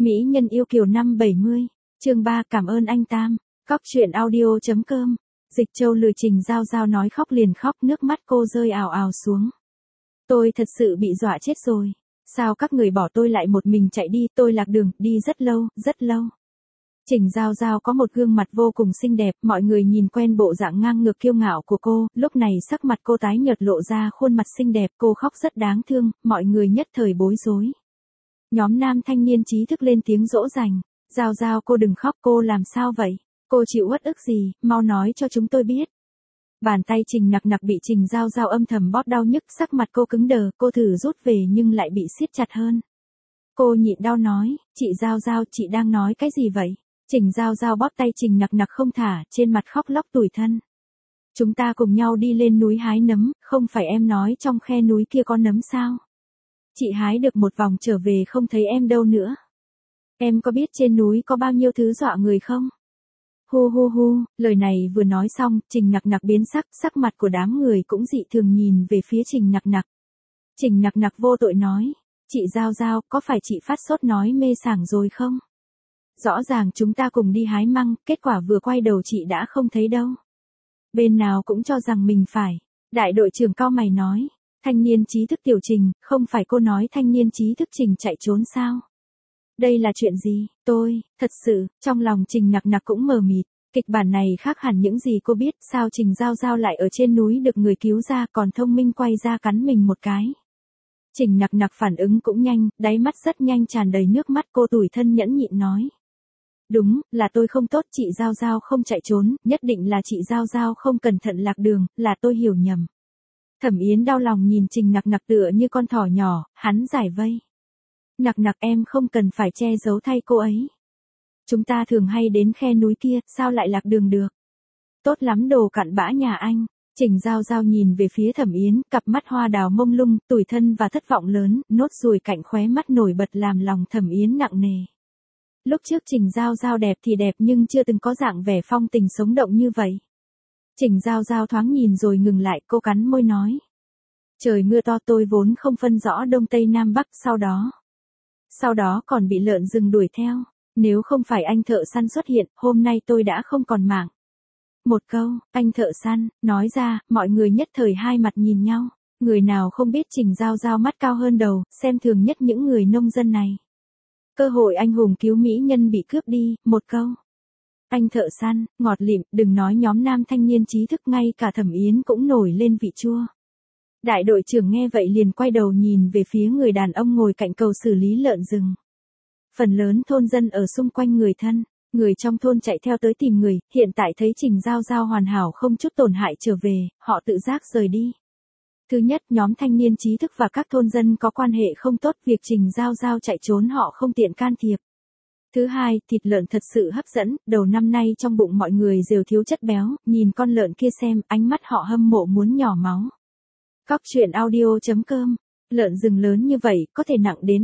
Mỹ nhân yêu kiều năm 70, chương 3 cảm ơn anh Tam, Cóc truyện audio.com, Dịch Châu lười Trình Giao Giao nói khóc liền khóc, nước mắt cô rơi ào ào xuống. Tôi thật sự bị dọa chết rồi, sao các người bỏ tôi lại một mình chạy đi, tôi lạc đường, đi rất lâu, rất lâu. Trình Giao Giao có một gương mặt vô cùng xinh đẹp, mọi người nhìn quen bộ dạng ngang ngược kiêu ngạo của cô, lúc này sắc mặt cô tái nhợt lộ ra khuôn mặt xinh đẹp, cô khóc rất đáng thương, mọi người nhất thời bối rối. Nhóm nam thanh niên trí thức lên tiếng dỗ dành, Giao Giao cô đừng khóc, cô làm sao vậy, cô chịu uất ức gì, mau nói cho chúng tôi biết. Bàn tay Trình Nặc Nặc bị Trình Giao Giao âm thầm bóp đau nhức, sắc mặt cô cứng đờ, cô thử rút về nhưng lại bị siết chặt hơn. Cô nhịn đau nói, chị Giao Giao, chị đang nói cái gì vậy? Trình Giao Giao bóp tay Trình Nặc Nặc không thả, trên mặt khóc lóc tủi thân. Chúng ta cùng nhau đi lên núi hái nấm, không phải em nói trong khe núi kia có nấm sao? Chị hái được một vòng trở về không thấy em đâu nữa. Em có biết trên núi có bao nhiêu thứ dọa người không? Hu hu hu, lời này vừa nói xong, Trình Nặc Nặc biến sắc, sắc mặt của đám người cũng dị thường nhìn về phía Trình Nặc Nặc. Trình Nặc Nặc vô tội nói, chị Giao Giao, có phải chị phát sốt nói mê sảng rồi không? Rõ ràng chúng ta cùng đi hái măng, kết quả vừa quay đầu chị đã không thấy đâu. Bên nào cũng cho rằng mình phải. Đại đội trưởng cau mày nói, thanh niên trí thức Tiểu Trình, không phải cô nói thanh niên trí thức Trình chạy trốn sao? Đây là chuyện gì? Thật sự, trong lòng Trình Nặc Nặc cũng mờ mịt. Kịch bản này khác hẳn những gì cô biết, sao Trình Giao Giao lại ở trên núi được người cứu ra còn thông minh quay ra cắn mình một cái. Trình Nặc Nặc phản ứng cũng nhanh, đáy mắt rất nhanh tràn đầy nước mắt, cô tủi thân nhẫn nhịn nói. Đúng, là tôi không tốt, chị Giao Giao không chạy trốn, nhất định là chị Giao Giao không cẩn thận lạc đường, là tôi hiểu nhầm. Thẩm Yến đau lòng nhìn Trình Nặc Nặc tựa như con thỏ nhỏ, hắn giải vây. Nặc Nặc em không cần phải che giấu thay cô ấy. Chúng ta thường hay đến khe núi kia, sao lại lạc đường được? Tốt lắm đồ cặn bã nhà anh. Trình Giao Giao nhìn về phía Thẩm Yến, cặp mắt hoa đào mông lung, tủi thân và thất vọng lớn, nốt ruồi cạnh khóe mắt nổi bật làm lòng Thẩm Yến nặng nề. Lúc trước Trình Giao Giao đẹp thì đẹp nhưng chưa từng có dạng vẻ phong tình sống động như vậy. Trình Giao Giao thoáng nhìn rồi ngừng lại, cô cắn môi nói. Trời mưa to, tôi vốn không phân rõ đông tây nam bắc, sau đó còn bị lợn rừng đuổi theo. Nếu không phải anh thợ săn xuất hiện, hôm nay tôi đã không còn mạng. Một câu, anh thợ săn, nói ra, mọi người nhất thời hai mặt nhìn nhau. Người nào không biết Trình Giao Giao mắt cao hơn đầu, xem thường nhất những người nông dân này. Cơ hội anh hùng cứu mỹ nhân bị cướp đi, một câu. Anh thợ săn, ngọt lịm, đừng nói nhóm nam thanh niên trí thức, ngay cả Thẩm Yến cũng nổi lên vị chua. Đại đội trưởng nghe vậy liền quay đầu nhìn về phía người đàn ông ngồi cạnh cầu xử lý lợn rừng. Phần lớn thôn dân ở xung quanh người thân, người trong thôn chạy theo tới tìm người, hiện tại thấy Trình Giao Giao hoàn hảo không chút tổn hại trở về, họ tự giác rời đi. Thứ nhất, nhóm thanh niên trí thức và các thôn dân có quan hệ không tốt, việc Trình Giao Giao chạy trốn họ không tiện can thiệp. Thứ hai, thịt lợn thật sự hấp dẫn, đầu năm nay trong bụng mọi người đều thiếu chất béo, nhìn con lợn kia xem, ánh mắt họ hâm mộ muốn nhỏ máu. Cóc truyện audio.com, lợn rừng lớn như vậy, có thể nặng đến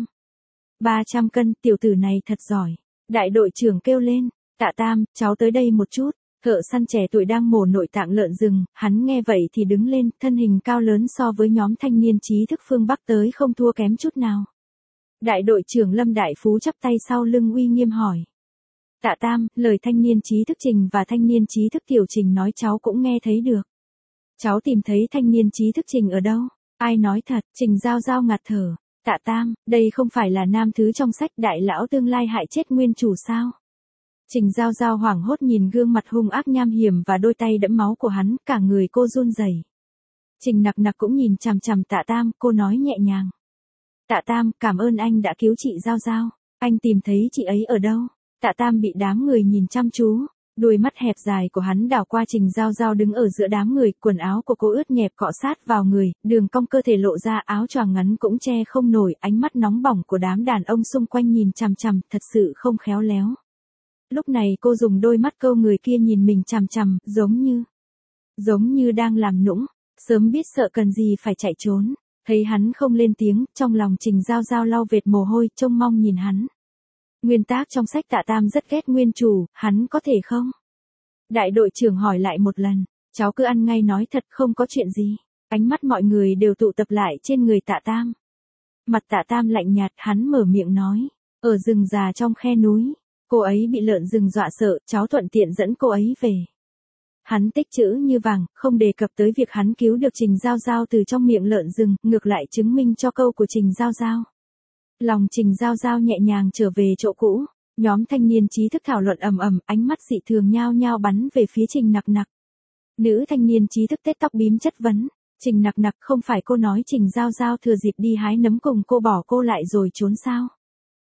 200-300 cân, tiểu tử này thật giỏi. Đại đội trưởng kêu lên, Tạ Tam, cháu tới đây một chút. Thợ săn trẻ tuổi đang mổ nội tạng lợn rừng, hắn nghe vậy thì đứng lên, thân hình cao lớn so với nhóm thanh niên trí thức phương Bắc tới không thua kém chút nào. Đại đội trưởng Lâm Đại Phú chắp tay sau lưng uy nghiêm hỏi. Tạ Tam, lời thanh niên trí thức Trình và thanh niên trí thức Tiểu Trình nói cháu cũng nghe thấy được. Cháu tìm thấy thanh niên trí thức Trình ở đâu? Ai nói thật? Trình Giao Giao ngạt thở. Tạ Tam, đây không phải là nam thứ trong sách đại lão tương lai hại chết nguyên chủ sao? Trình Giao Giao hoảng hốt nhìn gương mặt hung ác nham hiểm và đôi tay đẫm máu của hắn, cả người cô run rẩy. Trình Nặc Nặc cũng nhìn chằm chằm Tạ Tam, cô nói nhẹ nhàng. Tạ Tam, cảm ơn anh đã cứu chị Giao Giao. Anh tìm thấy chị ấy ở đâu? Tạ Tam bị đám người nhìn chăm chú. Đôi mắt hẹp dài của hắn đảo qua Trình Giao Giao đứng ở giữa đám người, quần áo của cô ướt nhẹp cọ sát vào người, đường cong cơ thể lộ ra, áo choàng ngắn cũng che không nổi, ánh mắt nóng bỏng của đám đàn ông xung quanh nhìn chằm chằm, thật sự không khéo léo. Lúc này cô dùng đôi mắt câu người kia nhìn mình chằm chằm, giống như đang làm nũng, sớm biết sợ cần gì phải chạy trốn. Thấy hắn không lên tiếng, trong lòng Trình Giao Giao lau vệt mồ hôi, trông mong nhìn hắn. Nguyên tác trong sách Tạ Tam rất ghét nguyên chủ, hắn có thể không? Đại đội trưởng hỏi lại một lần, cháu cứ ăn ngay nói thật, không có chuyện gì. Ánh mắt mọi người đều tụ tập lại trên người Tạ Tam. Mặt Tạ Tam lạnh nhạt, hắn mở miệng nói. Ở rừng già trong khe núi, cô ấy bị lợn rừng dọa sợ, cháu thuận tiện dẫn cô ấy về. Hắn tích trữ như vàng, không đề cập tới việc hắn cứu được Trình Giao Giao từ trong miệng lợn rừng, ngược lại chứng minh cho câu của Trình Giao Giao. Lòng Trình Giao Giao nhẹ nhàng trở về chỗ cũ, nhóm thanh niên trí thức thảo luận ầm ầm, ánh mắt dị thường nhao nhao bắn về phía Trình Nặc Nặc. Nữ thanh niên trí thức tết tóc bím chất vấn, Trình Nặc Nặc, không phải cô nói Trình Giao Giao thừa dịp đi hái nấm cùng cô bỏ cô lại rồi trốn sao?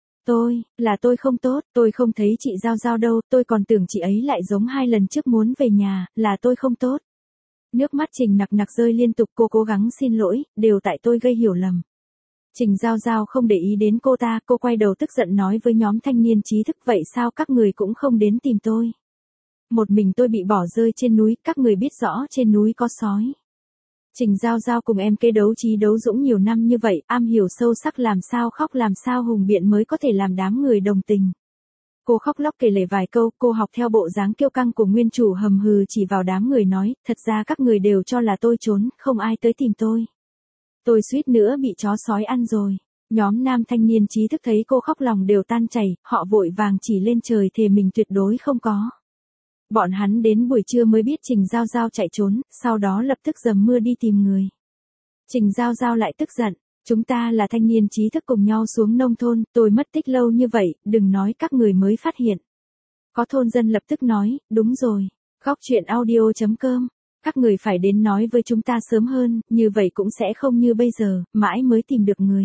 Tôi không tốt, tôi không thấy chị Giao Giao đâu, tôi còn tưởng chị ấy lại giống 2 lần trước muốn về nhà, là tôi không tốt. Nước mắt Trình Nặc Nặc rơi liên tục, cô cố gắng xin lỗi, đều tại tôi gây hiểu lầm. Trình Giao Giao không để ý đến cô ta, cô quay đầu tức giận nói với nhóm thanh niên trí thức, vậy sao các người cũng không đến tìm tôi? Một mình tôi bị bỏ rơi trên núi, các người biết rõ trên núi có sói. Trình Giao Giao cùng em kế đấu trí đấu dũng nhiều năm như vậy, am hiểu sâu sắc làm sao khóc làm sao hùng biện mới có thể làm đám người đồng tình. Cô khóc lóc kể lể vài câu, cô học theo bộ dáng kiêu căng của nguyên chủ hầm hừ chỉ vào đám người nói, thật ra các người đều cho là tôi trốn, không ai tới tìm tôi. Tôi suýt nữa bị chó sói ăn rồi. Nhóm nam thanh niên trí thức thấy cô khóc lòng đều tan chảy, họ vội vàng chỉ lên trời thề mình tuyệt đối không có. Bọn hắn đến buổi trưa mới biết Trình Giao Giao chạy trốn, sau đó lập tức dầm mưa đi tìm người. Trình Giao Giao lại tức giận, chúng ta là thanh niên trí thức cùng nhau xuống nông thôn, tôi mất tích lâu như vậy, đừng nói các người mới phát hiện. Có thôn dân lập tức nói, đúng rồi, góc chuyện audio.com, các người phải đến nói với chúng ta sớm hơn, như vậy cũng sẽ không như bây giờ, mãi mới tìm được người.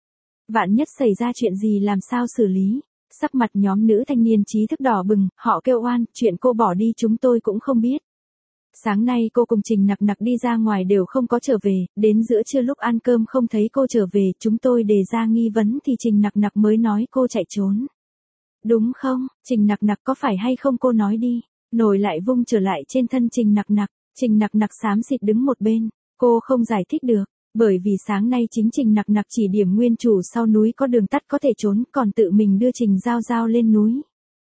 Vạn nhất xảy ra chuyện gì làm sao xử lý? Sắc mặt nhóm nữ thanh niên trí thức đỏ bừng, họ kêu oan, chuyện cô bỏ đi chúng tôi cũng không biết. Sáng nay cô cùng Trình Nặc Nặc đi ra ngoài đều không có trở về, đến giữa trưa lúc ăn cơm không thấy cô trở về, chúng tôi đề ra nghi vấn thì Trình Nặc Nặc mới nói cô chạy trốn. Đúng không, Trình Nặc Nặc có phải hay không cô nói đi, nồi lại vung trở lại trên thân Trình Nặc Nặc, Trình Nặc Nặc xám xịt đứng một bên, cô không giải thích được. Bởi vì sáng nay chính Trình Nặc Nặc chỉ điểm nguyên chủ sau núi có đường tắt có thể trốn, còn tự mình đưa Trình Giao Giao lên núi.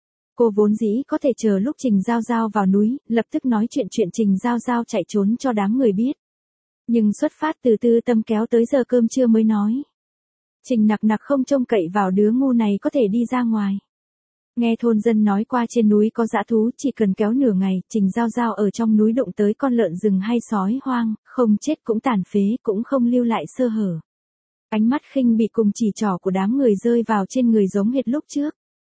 Cô vốn dĩ có thể chờ lúc Trình Giao Giao vào núi, lập tức nói chuyện Trình Giao Giao chạy trốn cho đám người biết. Nhưng xuất phát từ tư tâm kéo tới giờ cơm trưa mới nói. Trình Nặc Nặc không trông cậy vào đứa ngu này có thể đi ra ngoài. Nghe thôn dân nói qua trên núi có dã thú, chỉ cần kéo nửa ngày, Trình Giao Giao ở trong núi đụng tới con lợn rừng hay sói hoang, không chết cũng tàn phế, cũng không lưu lại sơ hở. Ánh mắt khinh bị cùng chỉ trỏ của đám người rơi vào trên người giống hệt lúc trước.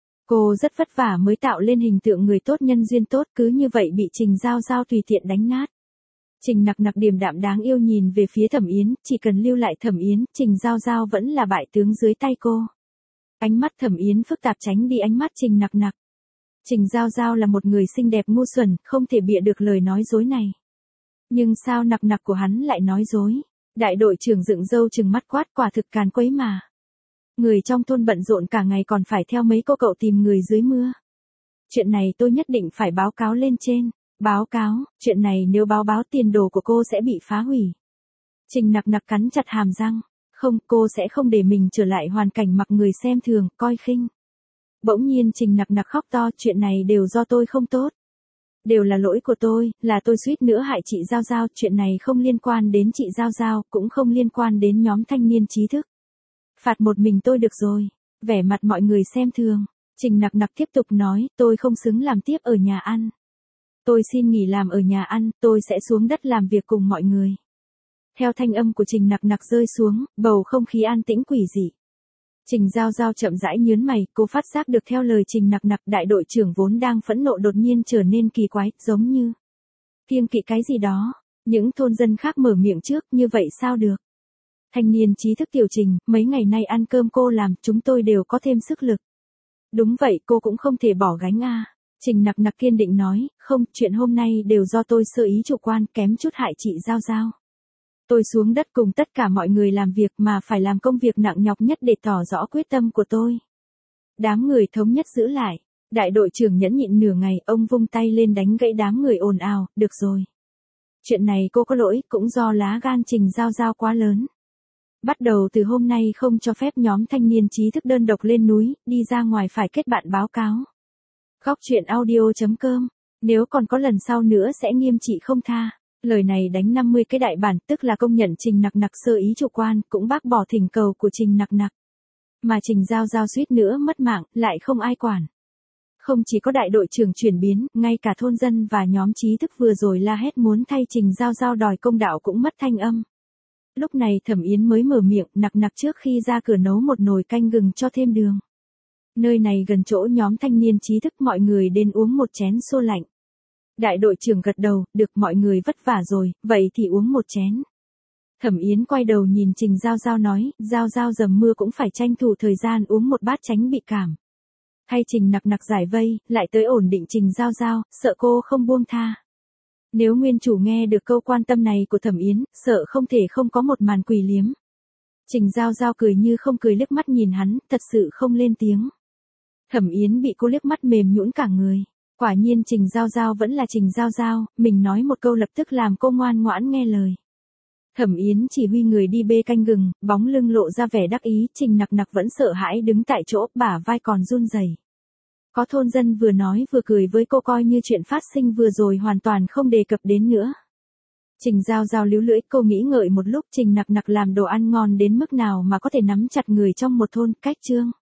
Cô rất vất vả mới tạo lên hình tượng người tốt nhân duyên tốt, cứ như vậy bị Trình Giao Giao tùy tiện đánh nát. Trình Nặc Nặc điềm đạm đáng yêu nhìn về phía Thẩm Yến, chỉ cần lưu lại Thẩm Yến, Trình Giao Giao vẫn là bại tướng dưới tay cô. Ánh mắt Thẩm Yến phức tạp tránh đi ánh mắt Trình Nặc Nặc. Trình Giao Giao là một người xinh đẹp ngu xuẩn, không thể bịa được lời nói dối này. Nhưng sao Nặc Nặc của hắn lại nói dối? Đại đội trưởng dựng râu trừng mắt quát, quả thực càn quấy mà. Người trong thôn bận rộn cả ngày còn phải theo mấy cô cậu tìm người dưới mưa. Chuyện này tôi nhất định phải báo cáo lên trên. Báo cáo, chuyện này nếu báo tiền đồ của cô sẽ bị phá hủy. Trình Nặc Nặc cắn chặt hàm răng. Không, cô sẽ không để mình trở lại hoàn cảnh mặc người xem thường, coi khinh. Bỗng nhiên Trình Nặc Nặc khóc to, chuyện này đều do tôi không tốt. Đều là lỗi của tôi, là tôi suýt nữa hại chị Giao Giao, chuyện này không liên quan đến chị Giao Giao, cũng không liên quan đến nhóm thanh niên trí thức. Phạt một mình tôi được rồi. Vẻ mặt mọi người xem thường. Trình Nặc Nặc tiếp tục nói, tôi không xứng làm tiếp ở nhà ăn. Tôi xin nghỉ làm ở nhà ăn, tôi sẽ xuống đất làm việc cùng mọi người. Theo thanh âm của Trình Nặc Nặc rơi xuống, bầu không khí an tĩnh quỷ dị. Trình Giao Giao chậm rãi nhướng mày, cô phát giác được theo lời Trình Nặc Nặc, đại đội trưởng vốn đang phẫn nộ đột nhiên trở nên kỳ quái, giống như kiêng kỵ cái gì đó. Những thôn dân khác mở miệng trước, như vậy sao được? Thanh niên trí thức Tiểu Trình, mấy ngày nay ăn cơm cô làm, chúng tôi đều có thêm sức lực. Đúng vậy, cô cũng không thể bỏ gánh a. Trình Nặc Nặc kiên định nói, không, chuyện hôm nay đều do tôi sơ ý chủ quan, kém chút hại chị Giao Giao. Tôi xuống đất cùng tất cả mọi người làm việc mà phải làm công việc nặng nhọc nhất để tỏ rõ quyết tâm của tôi. Đám người thống nhất giữ lại. Đại đội trưởng nhẫn nhịn nửa ngày, ông vung tay lên đánh gãy đám người ồn ào, được rồi. Chuyện này cô có lỗi, cũng do lá gan Trình Giao Giao quá lớn. Bắt đầu từ hôm nay không cho phép nhóm thanh niên trí thức đơn độc lên núi, đi ra ngoài phải kết bạn báo cáo. Góc chuyện audio.com, nếu còn có lần sau nữa sẽ nghiêm trị không tha. Lời này đánh 50 cái đại bản, tức là công nhận Trình Nặc Nặc sơ ý chủ quan, cũng bác bỏ thỉnh cầu của Trình Nặc Nặc. Mà Trình Giao Giao suýt nữa mất mạng, lại không ai quản. Không chỉ có đại đội trưởng chuyển biến, ngay cả thôn dân và nhóm trí thức vừa rồi la hét muốn thay Trình Giao Giao đòi công đạo cũng mất thanh âm. Lúc này Thẩm Yến mới mở miệng nặc nặc trước khi ra cửa nấu một nồi canh gừng cho thêm đường. Nơi này gần chỗ nhóm thanh niên trí thức, mọi người đến uống một chén xô lạnh. Đại đội trưởng gật đầu, được, mọi người vất vả rồi, vậy thì uống một chén. Thẩm Yến quay đầu nhìn Trình Giao Giao nói, Giao Giao dầm mưa cũng phải tranh thủ thời gian uống một bát tránh bị cảm. Hay Trình nặc nặc giải vây, lại tới ổn định Trình Giao Giao, sợ cô không buông tha. Nếu nguyên chủ nghe được câu quan tâm này của Thẩm Yến, sợ không thể không có một màn quỷ liếm. Trình Giao Giao cười như không cười liếc mắt nhìn hắn, thật sự không lên tiếng. Thẩm Yến bị cô liếc mắt mềm nhũn cả người. Quả nhiên Trình Giao Giao vẫn là Trình Giao Giao, mình nói một câu lập tức làm cô ngoan ngoãn nghe lời. Thẩm Yến chỉ huy người đi bê canh gừng, bóng lưng lộ ra vẻ đắc ý, Trình nặc nặc vẫn sợ hãi đứng tại chỗ, bả vai còn run rẩy. Có thôn dân vừa nói vừa cười với cô, coi như chuyện phát sinh vừa rồi hoàn toàn không đề cập đến nữa. Trình Giao Giao líu lưỡi, cô nghĩ ngợi một lúc, Trình nặc nặc làm đồ ăn ngon đến mức nào mà có thể nắm chặt người trong một thôn, cách chương.